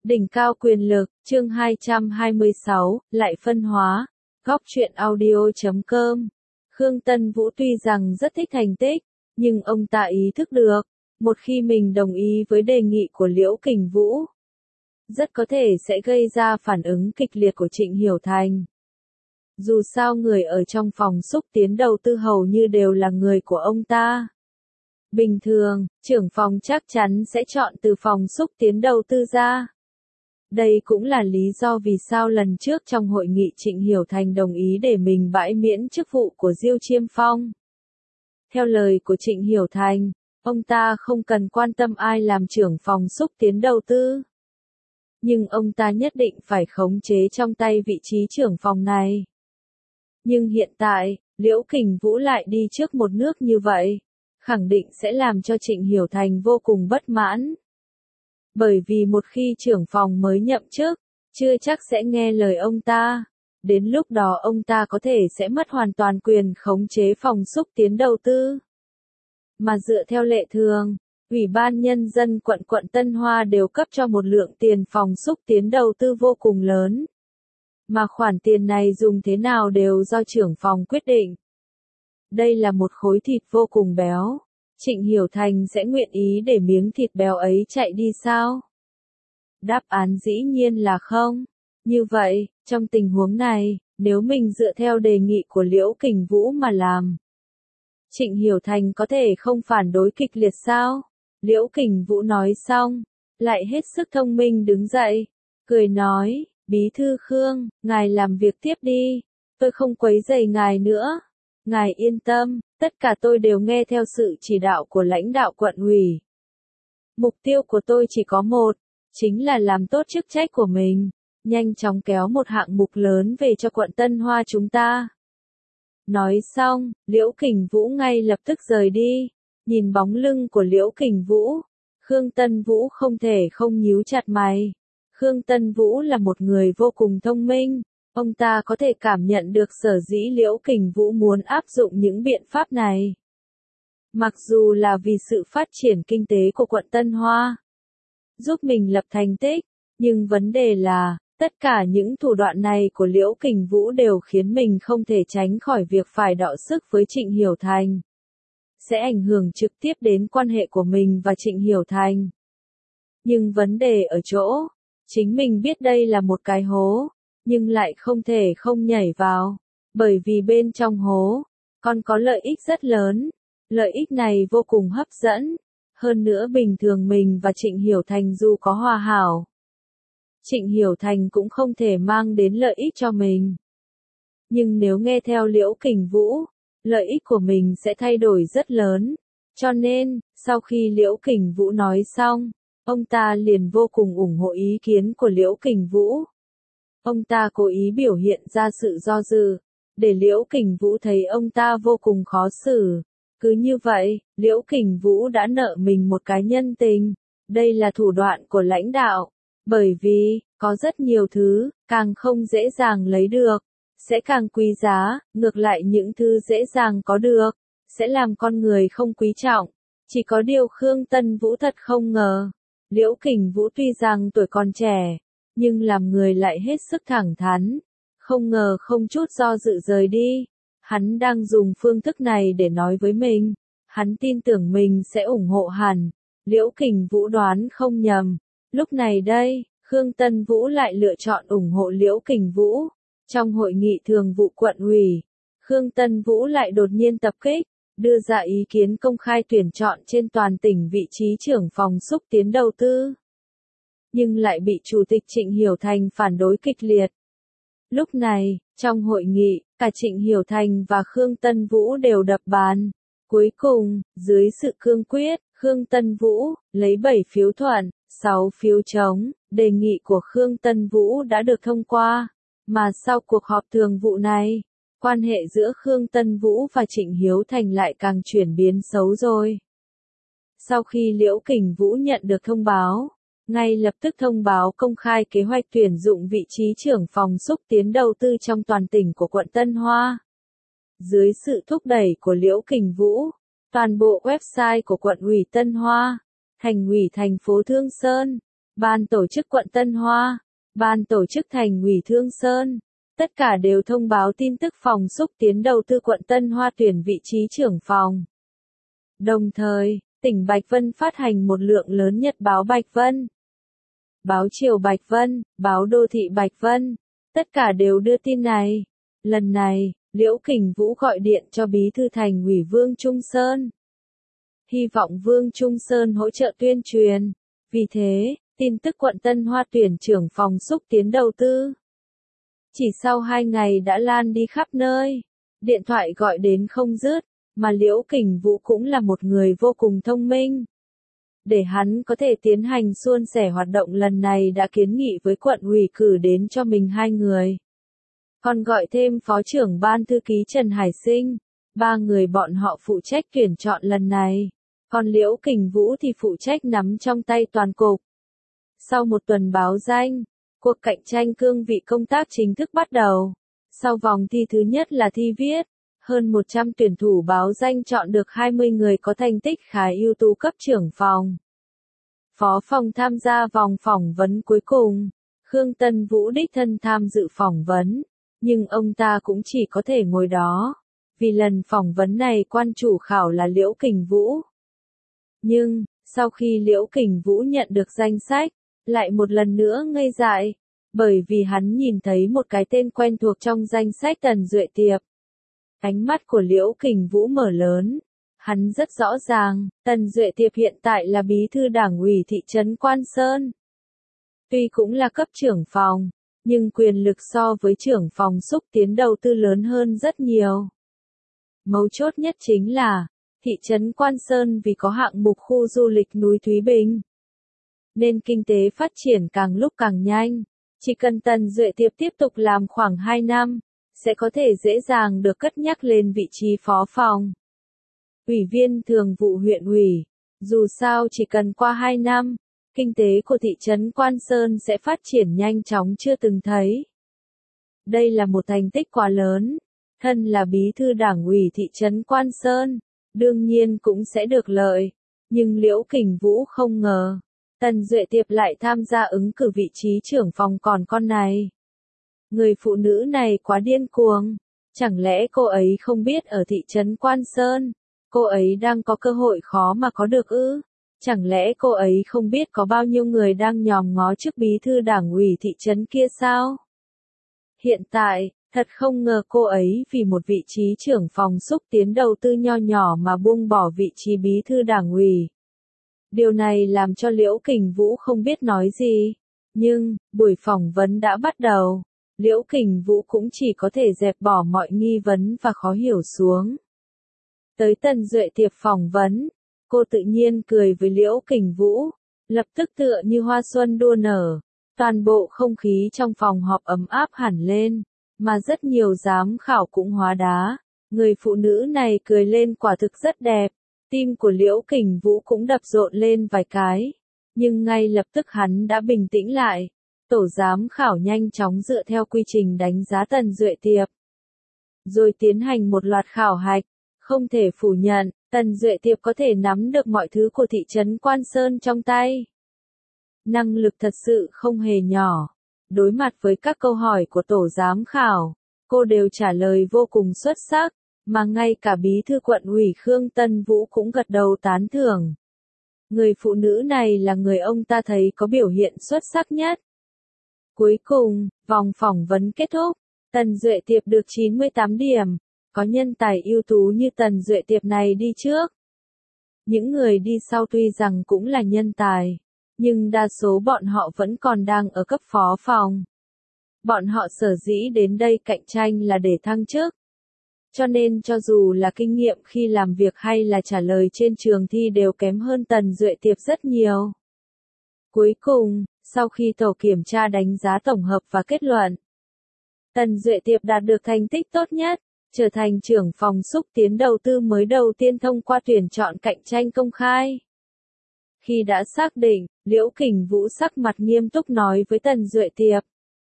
Đỉnh cao quyền lực, chương 226, lại phân hóa. Góc truyện audio.com. Khương Tân Vũ tuy rằng rất thích thành tích, nhưng ông ta ý thức được, một khi mình đồng ý với đề nghị của Liễu Kình Vũ, rất có thể sẽ gây ra phản ứng kịch liệt của Trịnh Hiểu Thành. Dù sao người ở trong phòng xúc tiến đầu tư hầu như đều là người của ông ta. Bình thường, trưởng phòng chắc chắn sẽ chọn từ phòng xúc tiến đầu tư ra. Đây cũng là lý do vì sao lần trước trong hội nghị Trịnh Hiểu Thành đồng ý để mình bãi miễn chức vụ của Diêu Chiêm Phong. Theo lời của Trịnh Hiểu Thành, ông ta không cần quan tâm ai làm trưởng phòng xúc tiến đầu tư. Nhưng ông ta nhất định phải khống chế trong tay vị trí trưởng phòng này. Nhưng hiện tại, Liễu Kình Vũ lại đi trước một nước như vậy, khẳng định sẽ làm cho Trịnh Hiểu Thành vô cùng bất mãn. Bởi vì một khi trưởng phòng mới nhậm chức, chưa chắc sẽ nghe lời ông ta. Đến lúc đó ông ta có thể sẽ mất hoàn toàn quyền khống chế phòng xúc tiến đầu tư. Mà dựa theo lệ thường, Ủy ban Nhân dân quận Tân Hoa đều cấp cho một lượng tiền phòng xúc tiến đầu tư vô cùng lớn. Mà khoản tiền này dùng thế nào đều do trưởng phòng quyết định. Đây là một khối thịt vô cùng béo. Trịnh Hiểu Thành sẽ nguyện ý để miếng thịt béo ấy chạy đi sao? Đáp án dĩ nhiên là không. Như vậy, trong tình huống này, nếu mình dựa theo đề nghị của Liễu Kình Vũ mà làm, Trịnh Hiểu Thành có thể không phản đối kịch liệt sao? Liễu Kình Vũ nói xong, lại hết sức thông minh đứng dậy, cười nói, Bí thư Khương, ngài làm việc tiếp đi, tôi không quấy rầy ngài nữa. Ngài yên tâm, tất cả tôi đều nghe theo sự chỉ đạo của lãnh đạo quận ủy. Mục tiêu của tôi chỉ có một, chính là làm tốt chức trách của mình, nhanh chóng kéo một hạng mục lớn về cho quận Tân Hoa chúng ta. Nói xong, Liễu Kình Vũ ngay lập tức rời đi, nhìn bóng lưng của Liễu Kình Vũ, Khương Tân Vũ không thể không nhíu chặt mày. Khương Tân Vũ là một người vô cùng thông minh. Ông ta có thể cảm nhận được sở dĩ Liễu Kình Vũ muốn áp dụng những biện pháp này. Mặc dù là vì sự phát triển kinh tế của quận Tân Hoa, giúp mình lập thành tích, nhưng vấn đề là, tất cả những thủ đoạn này của Liễu Kình Vũ đều khiến mình không thể tránh khỏi việc phải đọ sức với Trịnh Hiểu Thành. Sẽ ảnh hưởng trực tiếp đến quan hệ của mình và Trịnh Hiểu Thành. Nhưng vấn đề ở chỗ, chính mình biết đây là một cái hố, nhưng lại không thể không nhảy vào, bởi vì bên trong hố, còn có lợi ích rất lớn, lợi ích này vô cùng hấp dẫn, hơn nữa bình thường mình và Trịnh Hiểu Thành dù có hòa hảo, Trịnh Hiểu Thành cũng không thể mang đến lợi ích cho mình. Nhưng nếu nghe theo Liễu Kình Vũ, lợi ích của mình sẽ thay đổi rất lớn, cho nên, sau khi Liễu Kình Vũ nói xong, ông ta liền vô cùng ủng hộ ý kiến của Liễu Kình Vũ. Ông ta cố ý biểu hiện ra sự do dự, để Liễu Kình Vũ thấy ông ta vô cùng khó xử. Cứ như vậy, Liễu Kình Vũ đã nợ mình một cái nhân tình. Đây là thủ đoạn của lãnh đạo, bởi vì, có rất nhiều thứ, càng không dễ dàng lấy được, sẽ càng quý giá, ngược lại những thứ dễ dàng có được, sẽ làm con người không quý trọng. Chỉ có điều Khương Tân Vũ thật không ngờ, Liễu Kình Vũ tuy rằng tuổi còn trẻ, nhưng làm người lại hết sức thẳng thắn, không ngờ không chút do dự rời đi. Hắn đang dùng phương thức này để nói với mình, hắn tin tưởng mình sẽ ủng hộ hẳn. Liễu Kình Vũ đoán không nhầm, lúc này đây, Khương Tân Vũ lại lựa chọn ủng hộ Liễu Kình Vũ. Trong hội nghị thường vụ quận ủy, Khương Tân Vũ lại đột nhiên tập kích, đưa ra ý kiến công khai tuyển chọn trên toàn tỉnh vị trí trưởng phòng xúc tiến đầu tư. Nhưng lại bị Chủ tịch Trịnh Hiểu Thành phản đối kịch liệt. Lúc này, trong hội nghị, cả Trịnh Hiểu Thành và Khương Tân Vũ đều đập bàn. Cuối cùng, dưới sự cương quyết, Khương Tân Vũ lấy 7 phiếu thuận, 6 phiếu chống, đề nghị của Khương Tân Vũ đã được thông qua. Mà sau cuộc họp thường vụ này, quan hệ giữa Khương Tân Vũ và Trịnh Hiểu Thành lại càng chuyển biến xấu rồi. Sau khi Liễu Kình Vũ nhận được thông báo, ngay lập tức thông báo công khai kế hoạch tuyển dụng vị trí trưởng phòng xúc tiến đầu tư trong toàn tỉnh của quận Tân Hoa. Dưới sự thúc đẩy của Liễu Kình Vũ, toàn bộ website của quận ủy Tân Hoa, thành ủy thành phố Thương Sơn, ban tổ chức quận Tân Hoa, ban tổ chức thành ủy Thương Sơn, tất cả đều thông báo tin tức phòng xúc tiến đầu tư quận Tân Hoa tuyển vị trí trưởng phòng. Đồng thời, tỉnh Bạch Vân phát hành một lượng lớn nhật báo Bạch Vân, báo Chiều Bạch Vân, báo Đô thị Bạch Vân, tất cả đều đưa tin này. Lần này, Liễu Kình Vũ gọi điện cho Bí thư Thành ủy Vương Trung Sơn, hy vọng Vương Trung Sơn hỗ trợ tuyên truyền. Vì thế, tin tức quận Tân Hoa tuyển trưởng phòng xúc tiến đầu tư chỉ sau 2 ngày đã lan đi khắp nơi, điện thoại gọi đến không dứt, mà Liễu Kình Vũ cũng là một người vô cùng thông minh. Để hắn có thể tiến hành suôn sẻ hoạt động lần này đã kiến nghị với quận ủy cử đến cho mình 2 người. Còn gọi thêm Phó trưởng Ban Thư ký Trần Hải Sinh, 3 người bọn họ phụ trách tuyển chọn lần này. Còn Liễu Kình Vũ thì phụ trách nắm trong tay toàn cục. Sau một tuần báo danh, cuộc cạnh tranh cương vị công tác chính thức bắt đầu. Sau vòng thi thứ nhất là thi viết, hơn 100 tuyển thủ báo danh chọn được 20 người có thành tích khá ưu tú cấp trưởng phòng. Phó phòng tham gia vòng phỏng vấn cuối cùng, Khương Tân Vũ đích thân tham dự phỏng vấn, nhưng ông ta cũng chỉ có thể ngồi đó, vì lần phỏng vấn này quan chủ khảo là Liễu Kình Vũ. Nhưng, sau khi Liễu Kình Vũ nhận được danh sách, lại một lần nữa ngây dại, bởi vì hắn nhìn thấy một cái tên quen thuộc trong danh sách Tần Duệ Tiệp. Ánh mắt của Liễu Kình Vũ mở lớn, hắn rất rõ ràng, Tần Duệ Tiệp hiện tại là bí thư đảng ủy thị trấn Quan Sơn. Tuy cũng là cấp trưởng phòng, nhưng quyền lực so với trưởng phòng xúc tiến đầu tư lớn hơn rất nhiều. Mấu chốt nhất chính là, thị trấn Quan Sơn vì có hạng mục khu du lịch núi Thúy Bình, nên kinh tế phát triển càng lúc càng nhanh. Chỉ cần Tần Duệ Tiệp tiếp tục làm khoảng 2 năm, sẽ có thể dễ dàng được cất nhắc lên vị trí phó phòng. Ủy viên thường vụ huyện ủy, dù sao chỉ cần qua 2 năm, kinh tế của thị trấn Quan Sơn sẽ phát triển nhanh chóng chưa từng thấy. Đây là một thành tích quá lớn, thân là bí thư đảng ủy thị trấn Quan Sơn, đương nhiên cũng sẽ được lợi, nhưng Liễu Kình Vũ không ngờ, Tần Duệ Tiệp lại tham gia ứng cử vị trí trưởng phòng còn con này. Người phụ nữ này quá điên cuồng, chẳng lẽ cô ấy không biết ở thị trấn Quan Sơn, cô ấy đang có cơ hội khó mà có được ư? Chẳng lẽ cô ấy không biết có bao nhiêu người đang nhòm ngó chức bí thư đảng ủy thị trấn kia sao? Hiện tại, thật không ngờ cô ấy vì một vị trí trưởng phòng xúc tiến đầu tư nho nhỏ mà buông bỏ vị trí bí thư đảng ủy. Điều này làm cho Liễu Kình Vũ không biết nói gì. Nhưng, buổi phỏng vấn đã bắt đầu. Liễu Kình Vũ cũng chỉ có thể dẹp bỏ mọi nghi vấn và khó hiểu xuống. Tới Tần Duệ Tiệp phỏng vấn, cô tự nhiên cười với Liễu Kình Vũ, lập tức tựa như hoa xuân đua nở. Toàn bộ không khí trong phòng họp ấm áp hẳn lên, mà rất nhiều giám khảo cũng hóa đá. Người phụ nữ này cười lên quả thực rất đẹp. Tim của Liễu Kình Vũ cũng đập rộn lên vài cái, nhưng ngay lập tức hắn đã bình tĩnh lại. Tổ giám khảo nhanh chóng dựa theo quy trình đánh giá Tần Duệ Tiệp, rồi tiến hành một loạt khảo hạch. Không thể phủ nhận, Tần Duệ Tiệp có thể nắm được mọi thứ của thị trấn Quan Sơn trong tay. Năng lực thật sự không hề nhỏ. Đối mặt với các câu hỏi của tổ giám khảo, cô đều trả lời vô cùng xuất sắc, mà ngay cả bí thư quận ủy Khương Tân Vũ cũng gật đầu tán thưởng. Người phụ nữ này là người ông ta thấy có biểu hiện xuất sắc nhất. Cuối cùng, vòng phỏng vấn kết thúc, Tần Duệ Tiệp được 98 điểm, có nhân tài ưu tú như Tần Duệ Tiệp này đi trước. Những người đi sau tuy rằng cũng là nhân tài, nhưng đa số bọn họ vẫn còn đang ở cấp phó phòng. Bọn họ sở dĩ đến đây cạnh tranh là để thăng chức. Cho nên cho dù là kinh nghiệm khi làm việc hay là trả lời trên trường thi đều kém hơn Tần Duệ Tiệp rất nhiều. Cuối cùng, sau khi tổ kiểm tra đánh giá tổng hợp và kết luận, Tần Duệ Tiệp đạt được thành tích tốt nhất, trở thành trưởng phòng xúc tiến đầu tư mới đầu tiên thông qua tuyển chọn cạnh tranh công khai. Khi đã xác định, Liễu Kình Vũ sắc mặt nghiêm túc nói với Tần Duệ Tiệp.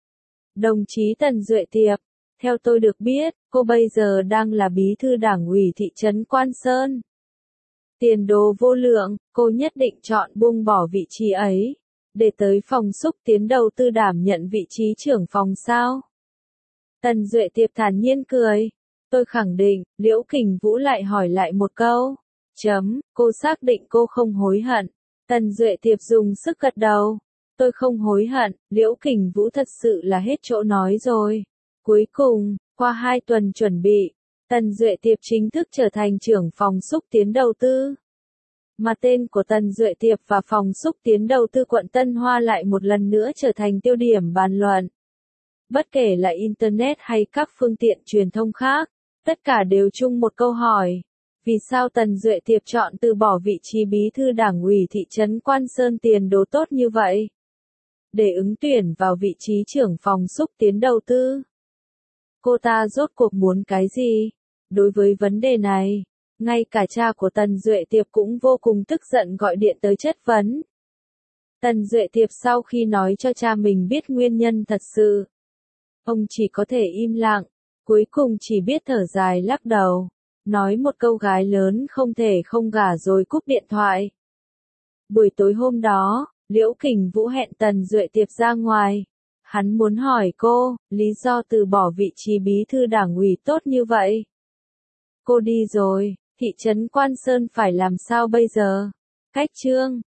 Đồng chí Tần Duệ Tiệp, theo tôi được biết, cô bây giờ đang là bí thư đảng ủy thị trấn Quan Sơn. Tiền đồ vô lượng, cô nhất định chọn buông bỏ vị trí ấy. Để tới phòng xúc tiến đầu tư đảm nhận vị trí trưởng phòng sao? Tần Duệ Tiệp thản nhiên cười. Tôi khẳng định, Liễu Kình Vũ lại hỏi lại một câu. Cô xác định cô không hối hận. Tần Duệ Tiệp dùng sức gật đầu. Tôi không hối hận, Liễu Kình Vũ thật sự là hết chỗ nói rồi. Cuối cùng, qua 2 tuần chuẩn bị, Tần Duệ Tiệp chính thức trở thành trưởng phòng xúc tiến đầu tư. Mà tên của Tần Duệ Tiệp và phòng xúc tiến đầu tư quận Tân Hoa lại một lần nữa trở thành tiêu điểm bàn luận. Bất kể là Internet hay các phương tiện truyền thông khác, tất cả đều chung một câu hỏi. Vì sao Tần Duệ Tiệp chọn từ bỏ vị trí bí thư đảng ủy thị trấn Quan Sơn tiền đồ tốt như vậy? Để ứng tuyển vào vị trí trưởng phòng xúc tiến đầu tư. Cô ta rốt cuộc muốn cái gì? Đối với vấn đề này, ngay cả cha của Tần Duệ Tiệp cũng vô cùng tức giận gọi điện tới chất vấn. Tần Duệ Tiệp sau khi nói cho cha mình biết nguyên nhân thật sự, ông chỉ có thể im lặng, cuối cùng chỉ biết thở dài lắc đầu, nói một câu gái lớn không thể không gả rồi cúp điện thoại. Buổi tối hôm đó, Liễu Kình Vũ hẹn Tần Duệ Tiệp ra ngoài. Hắn muốn hỏi cô, lý do từ bỏ vị trí bí thư đảng ủy tốt như vậy. Cô đi rồi, thị trấn Quan Sơn phải làm sao bây giờ? Cách chương